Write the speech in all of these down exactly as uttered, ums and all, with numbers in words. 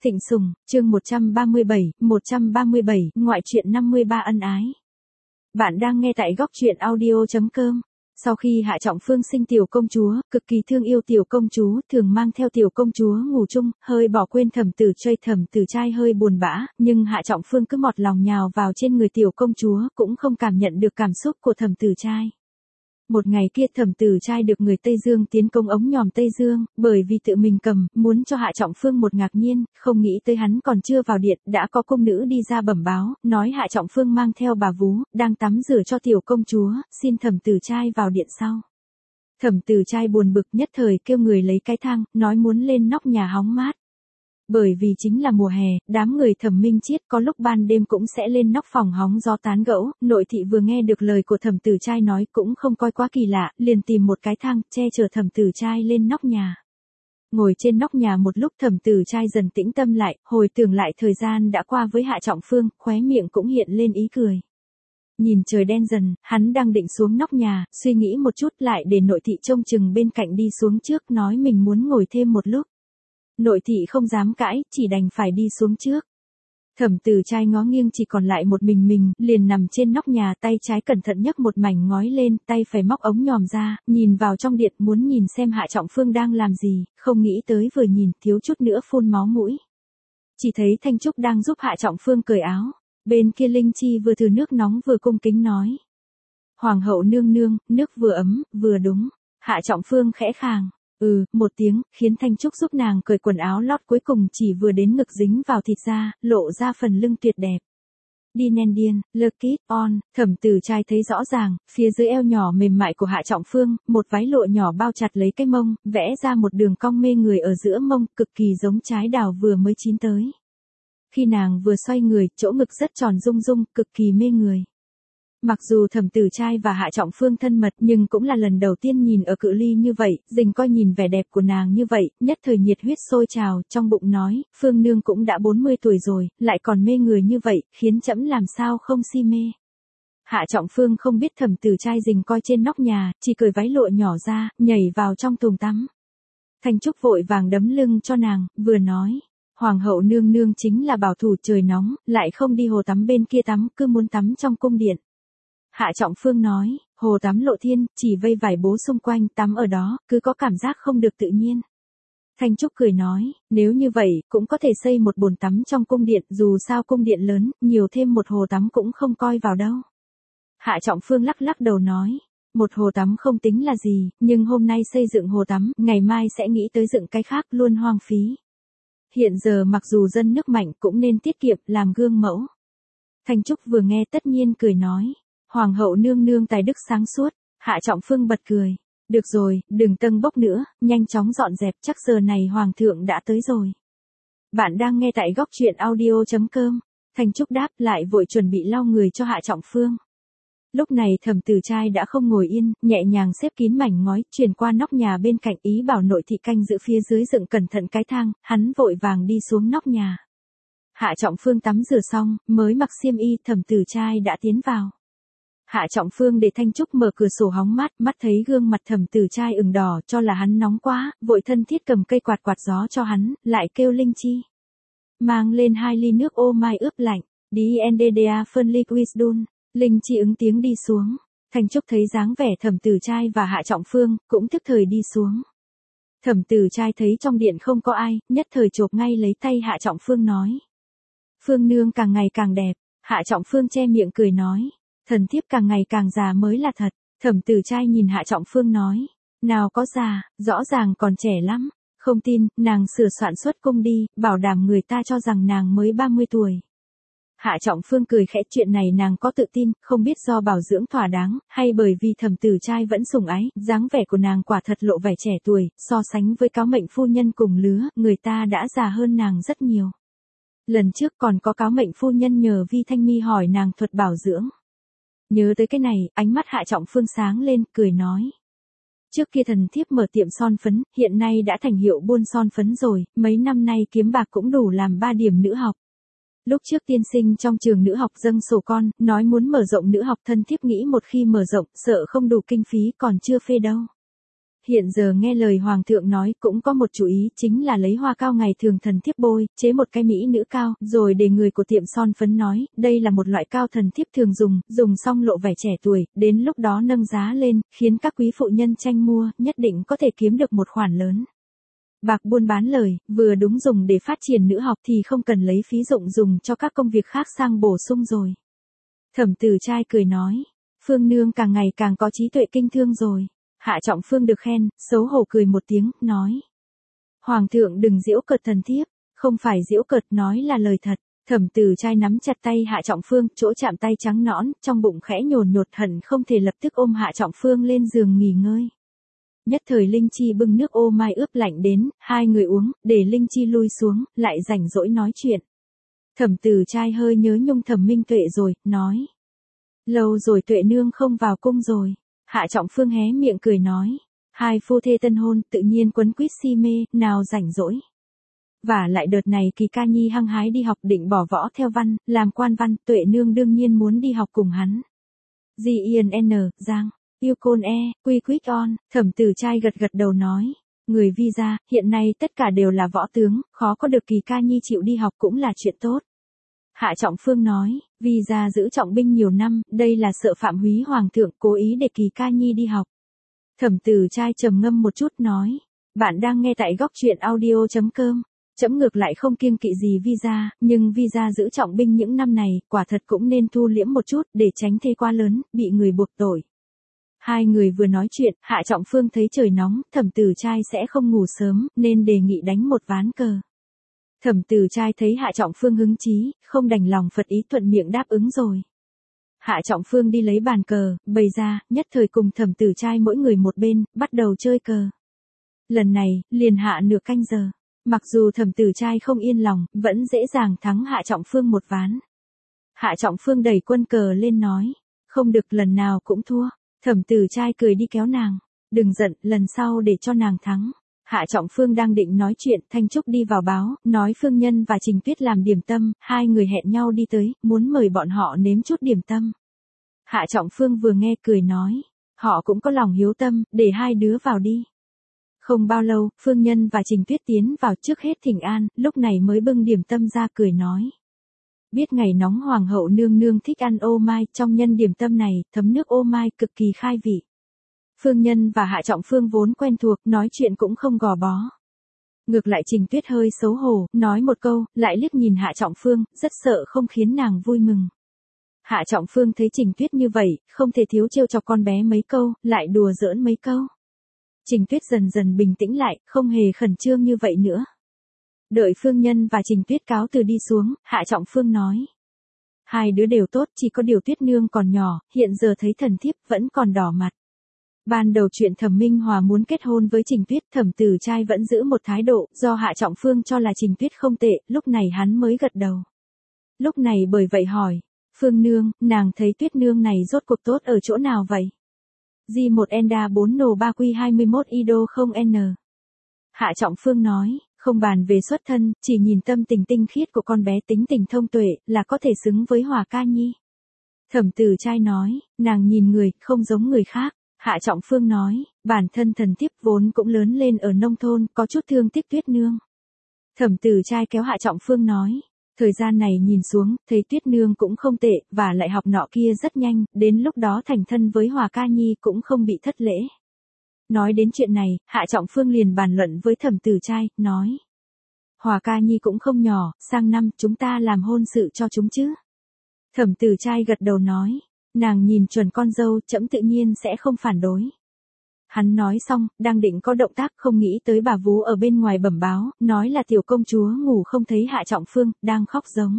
Thịnh Sùng, chương một trăm ba mươi bảy, một trăm ba mươi bảy, ngoại truyện năm mươi ba ân ái. Bạn đang nghe tại góc truyện audio chấm com. Sau khi Hạ Trọng Phương sinh tiểu công chúa, cực kỳ thương yêu tiểu công chúa, thường mang theo tiểu công chúa ngủ chung, hơi bỏ quên Thẩm Tử Trai. Thẩm Tử Trai hơi buồn bã, nhưng Hạ Trọng Phương cứ mọt lòng nhào vào trên người tiểu công chúa, cũng không cảm nhận được cảm xúc của Thẩm Tử Trai. Một ngày kia Thẩm Tử Trai được người Tây Dương tiến công ống nhòm Tây Dương, bởi vì tự mình cầm, muốn cho Hạ Trọng Phương một ngạc nhiên, không nghĩ tới hắn còn chưa vào điện, đã có cung nữ đi ra bẩm báo, nói Hạ Trọng Phương mang theo bà vú, đang tắm rửa cho tiểu công chúa, xin Thẩm Tử Trai vào điện sau. Thẩm Tử Trai buồn bực nhất thời kêu người lấy cái thang, nói muốn lên nóc nhà hóng mát. Bởi vì chính là mùa hè, đám người Thẩm Minh Chiết có lúc ban đêm cũng sẽ lên nóc phòng hóng gió tán gẫu, nội thị vừa nghe được lời của Thẩm Tử Trai nói cũng không coi quá kỳ lạ, liền tìm một cái thang, che chở Thẩm Tử Trai lên nóc nhà. Ngồi trên nóc nhà một lúc Thẩm Tử Trai dần tĩnh tâm lại, hồi tưởng lại thời gian đã qua với Hạ Trọng Phương, khóe miệng cũng hiện lên ý cười. Nhìn trời đen dần, hắn đang định xuống nóc nhà, suy nghĩ một chút lại để nội thị trông chừng bên cạnh đi xuống trước, nói mình muốn ngồi thêm một lúc. Nội thị không dám cãi, chỉ đành phải đi xuống trước. Thẩm Tử Trai ngó nghiêng chỉ còn lại một mình mình, liền nằm trên nóc nhà, tay trái cẩn thận nhấc một mảnh ngói lên, tay phải móc ống nhòm ra, nhìn vào trong điện muốn nhìn xem Hạ Trọng Phương đang làm gì, không nghĩ tới vừa nhìn, thiếu chút nữa phun máu mũi. Chỉ thấy Thanh Trúc đang giúp Hạ Trọng Phương cởi áo, bên kia Linh Chi vừa thử nước nóng vừa cung kính nói. Hoàng hậu nương nương, nước vừa ấm, vừa đúng. Hạ Trọng Phương khẽ khàng. Ừ, một tiếng, khiến Thanh Trúc giúp nàng cởi quần áo lót cuối cùng chỉ vừa đến ngực dính vào thịt da, lộ ra phần lưng tuyệt đẹp. Đi nen điên, look it on, Thẩm Tử Trai thấy rõ ràng, phía dưới eo nhỏ mềm mại của Hạ Trọng Phương, một váy lụa nhỏ bao chặt lấy cái mông, vẽ ra một đường cong mê người ở giữa mông, cực kỳ giống trái đào vừa mới chín tới. Khi nàng vừa xoay người, chỗ ngực rất tròn rung rung, cực kỳ mê người. Mặc dù Thẩm Tử Trai và Hạ Trọng Phương thân mật nhưng cũng là lần đầu tiên nhìn ở cự ly như vậy, dình coi nhìn vẻ đẹp của nàng như vậy, nhất thời nhiệt huyết sôi trào, trong bụng nói, Phương nương cũng đã bốn mươi tuổi rồi, lại còn mê người như vậy, khiến trẫm làm sao không si mê. Hạ Trọng Phương không biết Thẩm Tử Trai dình coi trên nóc nhà, chỉ cởi váy lụa nhỏ ra, nhảy vào trong thùng tắm. Thanh Trúc vội vàng đấm lưng cho nàng, vừa nói. Hoàng hậu nương nương chính là bảo thủ trời nóng, lại không đi hồ tắm bên kia tắm, cứ muốn tắm trong cung điện. Hạ Trọng Phương nói, hồ tắm lộ thiên, chỉ vây vải bố xung quanh, tắm ở đó, cứ có cảm giác không được tự nhiên. Thanh Trúc cười nói, nếu như vậy, cũng có thể xây một bồn tắm trong cung điện, dù sao cung điện lớn, nhiều thêm một hồ tắm cũng không coi vào đâu. Hạ Trọng Phương lắc lắc đầu nói, một hồ tắm không tính là gì, nhưng hôm nay xây dựng hồ tắm, ngày mai sẽ nghĩ tới dựng cái khác, luôn hoang phí. Hiện giờ mặc dù dân nước mạnh cũng nên tiết kiệm, làm gương mẫu. Thanh Trúc vừa nghe tất nhiên cười nói. Hoàng hậu nương nương tài đức sáng suốt, Hạ Trọng Phương bật cười. Được rồi, đừng tâng bốc nữa, nhanh chóng dọn dẹp, chắc giờ này Hoàng thượng đã tới rồi. Bạn đang nghe tại góc truyện audio chấm com. Thanh Trúc đáp lại vội chuẩn bị lau người cho Hạ Trọng Phương. Lúc này Thẩm Tử Trai đã không ngồi yên, nhẹ nhàng xếp kín mảnh ngói, chuyển qua nóc nhà bên cạnh, ý bảo nội thị canh giữ phía dưới dựng cẩn thận cái thang, hắn vội vàng đi xuống nóc nhà. Hạ Trọng Phương tắm rửa xong, mới mặc xiêm y, Thẩm Tử Trai đã tiến vào. Hạ Trọng Phương để Thanh Trúc mở cửa sổ hóng mát, mắt thấy gương mặt Thẩm Tử Trai ửng đỏ, cho là hắn nóng quá, vội thân thiết cầm cây quạt quạt gió cho hắn, lại kêu Linh Chi. Mang lên hai ly nước ô mai ướp lạnh, đi en đê đê a phân liquid dun. Linh Chi ứng tiếng đi xuống. Thanh Trúc thấy dáng vẻ Thẩm Tử Trai và Hạ Trọng Phương, cũng tức thời đi xuống. Thẩm Tử Trai thấy trong điện không có ai, nhất thời chộp ngay lấy tay Hạ Trọng Phương nói. Phương nương càng ngày càng đẹp. Hạ Trọng Phương che miệng cười nói. Thần thiếp càng ngày càng già mới là thật. Thẩm Tử Trai nhìn Hạ Trọng Phương nói. Nào có già, rõ ràng còn trẻ lắm. Không tin, nàng sửa soạn xuất cung đi, bảo đảm người ta cho rằng nàng mới ba mươi tuổi. Hạ Trọng Phương cười khẽ, chuyện này nàng có tự tin, không biết do bảo dưỡng thỏa đáng, hay bởi vì Thẩm Tử Trai vẫn sủng ái, dáng vẻ của nàng quả thật lộ vẻ trẻ tuổi, so sánh với cáo mệnh phu nhân cùng lứa, người ta đã già hơn nàng rất nhiều. Lần trước còn có cáo mệnh phu nhân nhờ Vi Thanh Mi hỏi nàng thuật bảo dưỡng. Nhớ tới cái này, ánh mắt Hạ Trọng Phương sáng lên, cười nói. Trước kia thần thiếp mở tiệm son phấn, hiện nay đã thành hiệu buôn son phấn rồi, mấy năm nay kiếm bạc cũng đủ làm ba điểm nữ học. Lúc trước tiên sinh trong trường nữ học dâng sổ con, nói muốn mở rộng nữ học, thân thiếp nghĩ một khi mở rộng, sợ không đủ kinh phí, còn chưa phê đâu. hiện giờ nghe lời hoàng thượng nói cũng có một chủ ý, chính là lấy hoa cao ngày thường thần thiếp bôi, chế một cái mỹ nữ cao, rồi để người của tiệm son phấn nói, đây là một loại cao thần thiếp thường dùng, dùng xong lộ vẻ trẻ tuổi, đến lúc đó nâng giá lên, khiến các quý phụ nhân tranh mua, nhất định có thể kiếm được một khoản lớn. Bạc buôn bán lời, vừa đúng dùng để phát triển nữ học thì không cần lấy phí dụng dùng cho các công việc khác sang bổ sung rồi. Thẩm Tử Trai cười nói, Phương nương càng ngày càng có trí tuệ kinh thương rồi. Hạ Trọng Phương được khen, xấu hổ cười một tiếng, nói. Hoàng thượng đừng giễu cợt thần thiếp, không phải giễu cợt nói là lời thật. Thẩm Tử Trai nắm chặt tay Hạ Trọng Phương, chỗ chạm tay trắng nõn, trong bụng khẽ nhồn nhột hận không thể lập tức ôm Hạ Trọng Phương lên giường nghỉ ngơi. Nhất thời Linh Chi bưng nước ô mai ướp lạnh đến, hai người uống, để Linh Chi lui xuống, lại rảnh rỗi nói chuyện. Thẩm Tử Trai hơi nhớ nhung Thẩm Minh Tuệ rồi, nói. Lâu rồi Tuệ nương không vào cung rồi. Hạ Trọng Phương hé miệng cười nói. Hai phu thê tân hôn tự nhiên quấn quýt si mê, nào rảnh rỗi. Và lại đợt này Kỳ Ca Nhi hăng hái đi học định bỏ võ theo văn, làm quan văn, Tuệ nương đương nhiên muốn đi học cùng hắn. G I N N, Giang. Yêu côn e, quy quýt on, Thẩm Tử Trai gật gật đầu nói. Người Vi gia, hiện nay tất cả đều là võ tướng, khó có được Kỳ Ca Nhi chịu đi học cũng là chuyện tốt. Hạ Trọng Phương nói, Vi gia giữ trọng binh nhiều năm, đây là sợ phạm húy hoàng thượng cố ý để Kỳ Ca Nhi đi học. Thẩm Tử Trai trầm ngâm một chút nói, bạn đang nghe tại góc truyện audio chấm com. Chấm ngược lại không kiêng kỵ gì Vi gia, nhưng Vi gia giữ trọng binh những năm này, quả thật cũng nên thu liễm một chút, để tránh thê quá lớn, bị người buộc tội. Hai người vừa nói chuyện, Hạ Trọng Phương thấy trời nóng, Thẩm Tử Trai sẽ không ngủ sớm, nên đề nghị đánh một ván cờ. Thẩm Tử Trai thấy Hạ Trọng Phương hứng chí, không đành lòng phật ý thuận miệng đáp ứng rồi. Hạ Trọng Phương đi lấy bàn cờ, bày ra, nhất thời cùng Thẩm Tử Trai mỗi người một bên, bắt đầu chơi cờ. Lần này, liền hạ nửa canh giờ. Mặc dù Thẩm Tử Trai không yên lòng, vẫn dễ dàng thắng Hạ Trọng Phương một ván. Hạ Trọng Phương đẩy quân cờ lên nói, không được lần nào cũng thua. Thẩm Tử Trai cười đi kéo nàng, đừng giận, lần sau để cho nàng thắng. Hạ Trọng Phương đang định nói chuyện, Thanh Trúc đi vào báo, nói Phương Nhân và Trình Tuyết làm điểm tâm, hai người hẹn nhau đi tới, muốn mời bọn họ nếm chút điểm tâm. Hạ Trọng Phương vừa nghe cười nói, họ cũng có lòng hiếu tâm, để hai đứa vào đi. Không bao lâu, Phương Nhân và Trình Tuyết tiến vào trước hết thỉnh an, lúc này mới bưng điểm tâm ra cười nói. Biết ngày nóng hoàng hậu nương nương thích ăn ô mai, trong nhân điểm tâm này, thấm nước ô mai cực kỳ khai vị. Phương Nhân và Hạ Trọng Phương vốn quen thuộc, nói chuyện cũng không gò bó. Ngược lại Trình Tuyết hơi xấu hổ, nói một câu, lại liếc nhìn Hạ Trọng Phương, rất sợ không khiến nàng vui mừng. Hạ Trọng Phương thấy Trình Tuyết như vậy, không thể thiếu trêu chọc con bé mấy câu, lại đùa giỡn mấy câu. Trình Tuyết dần dần bình tĩnh lại, không hề khẩn trương như vậy nữa. Đợi Phương Nhân và Trình Tuyết cáo từ đi xuống, Hạ Trọng Phương nói. Hai đứa đều tốt, chỉ có điều Tuyết nương còn nhỏ, hiện giờ thấy thần thiếp vẫn còn đỏ mặt. Ban đầu chuyện Thẩm Minh Hòa muốn kết hôn với Trình Tuyết, Thẩm Tử Trai vẫn giữ một thái độ, do Hạ Trọng Phương cho là Trình Tuyết không tệ, lúc này hắn mới gật đầu. Lúc này bởi vậy hỏi, Phương nương, nàng thấy Tuyết nương này rốt cuộc tốt ở chỗ nào vậy? G một Enda bốn N ba Q hai mươi mốt Ido không N. Hạ Trọng Phương nói, không bàn về xuất thân, chỉ nhìn tâm tình tinh khiết của con bé tính tình thông tuệ, là có thể xứng với Hòa Ca Nhi. Thẩm Tử Trai nói, nàng nhìn người, không giống người khác. Hạ Trọng Phương nói, bản thân thần thiếp vốn cũng lớn lên ở nông thôn, có chút thương tiếc Tuyết nương. Thẩm Tử Trai kéo Hạ Trọng Phương nói, thời gian này nhìn xuống, thấy Tuyết nương cũng không tệ, và lại học nọ kia rất nhanh, đến lúc đó thành thân với Hòa Ca Nhi cũng không bị thất lễ. Nói đến chuyện này, Hạ Trọng Phương liền bàn luận với Thẩm Tử Trai, nói. Hòa Ca Nhi cũng không nhỏ, sang năm chúng ta làm hôn sự cho chúng chứ. Thẩm Tử Trai gật đầu nói. Nàng nhìn chuẩn con dâu, trẫm tự nhiên sẽ không phản đối. Hắn nói xong, đang định có động tác không nghĩ tới bà vú ở bên ngoài bẩm báo, nói là tiểu công chúa ngủ không thấy Hạ Trọng Phương, đang khóc giống.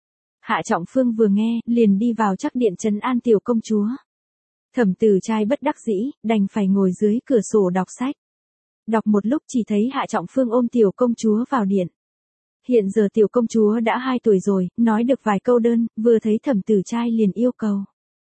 Hạ Trọng Phương vừa nghe, liền đi vào chắc điện trấn an tiểu công chúa. Thẩm Tử Trai bất đắc dĩ, đành phải ngồi dưới cửa sổ đọc sách. Đọc một lúc chỉ thấy Hạ Trọng Phương ôm tiểu công chúa vào điện. Hiện giờ tiểu công chúa đã hai tuổi rồi, nói được vài câu đơn, vừa thấy Thẩm Tử Trai liền yêu cầu.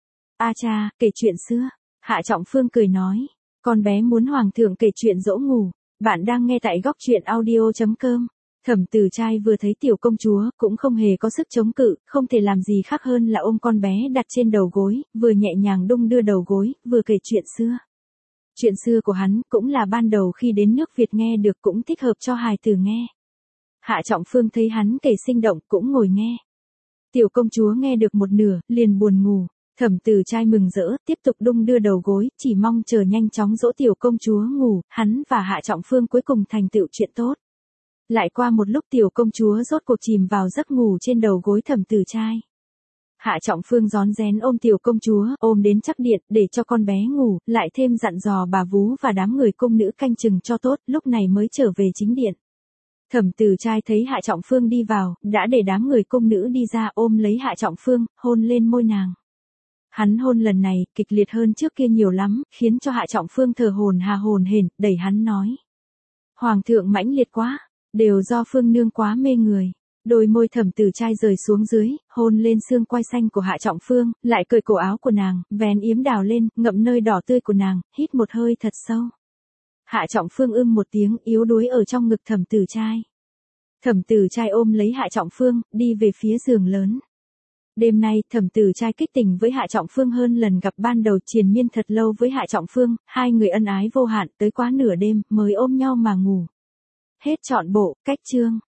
A cha, kể chuyện xưa. Hạ Trọng Phương cười nói, con bé muốn hoàng thượng kể chuyện dỗ ngủ. Bạn đang nghe tại góc truyện audio chấm com. Thẩm Tử Trai vừa thấy tiểu công chúa, cũng không hề có sức chống cự, không thể làm gì khác hơn là ôm con bé đặt trên đầu gối, vừa nhẹ nhàng đung đưa đầu gối, vừa kể chuyện xưa. Chuyện xưa của hắn cũng là ban đầu khi đến nước Việt nghe được cũng thích hợp cho hài tử nghe. Hạ Trọng Phương thấy hắn kể sinh động cũng ngồi nghe. Tiểu công chúa nghe được một nửa, liền buồn ngủ. Thẩm Tử Trai mừng rỡ, tiếp tục đung đưa đầu gối, chỉ mong chờ nhanh chóng dỗ tiểu công chúa ngủ, hắn và Hạ Trọng Phương cuối cùng thành tựu chuyện tốt. Lại qua một lúc tiểu công chúa rốt cuộc chìm vào giấc ngủ trên đầu gối Thẩm Tử Trai. Hạ Trọng Phương rón rén ôm tiểu công chúa, ôm đến chắc điện, để cho con bé ngủ, lại thêm dặn dò bà vú và đám người cung nữ canh chừng cho tốt, lúc này mới trở về chính điện. Thẩm Tử Trai thấy Hạ Trọng Phương đi vào, đã để đám người cung nữ đi ra ôm lấy Hạ Trọng Phương, hôn lên môi nàng. Hắn hôn lần này, kịch liệt hơn trước kia nhiều lắm, khiến cho Hạ Trọng Phương thở hổn hà hổn hển, đẩy hắn nói. Hoàng thượng mãnh liệt quá, đều do Phương nương quá mê người. Đôi môi Thẩm Tử Trai rời xuống dưới, hôn lên xương quai xanh của Hạ Trọng Phương, lại cởi cổ áo của nàng, vén yếm đào lên, ngậm nơi đỏ tươi của nàng, hít một hơi thật sâu. Hạ Trọng Phương ưm một tiếng, yếu đuối ở trong ngực Thẩm Tử Trai. Thẩm Tử Trai ôm lấy Hạ Trọng Phương, đi về phía giường lớn. Đêm nay, Thẩm Tử Trai kích tình với Hạ Trọng Phương hơn lần gặp ban đầu, triền miên thật lâu với Hạ Trọng Phương, hai người ân ái vô hạn, tới quá nửa đêm, mới ôm nhau mà ngủ. Hết trọn bộ, cách chương.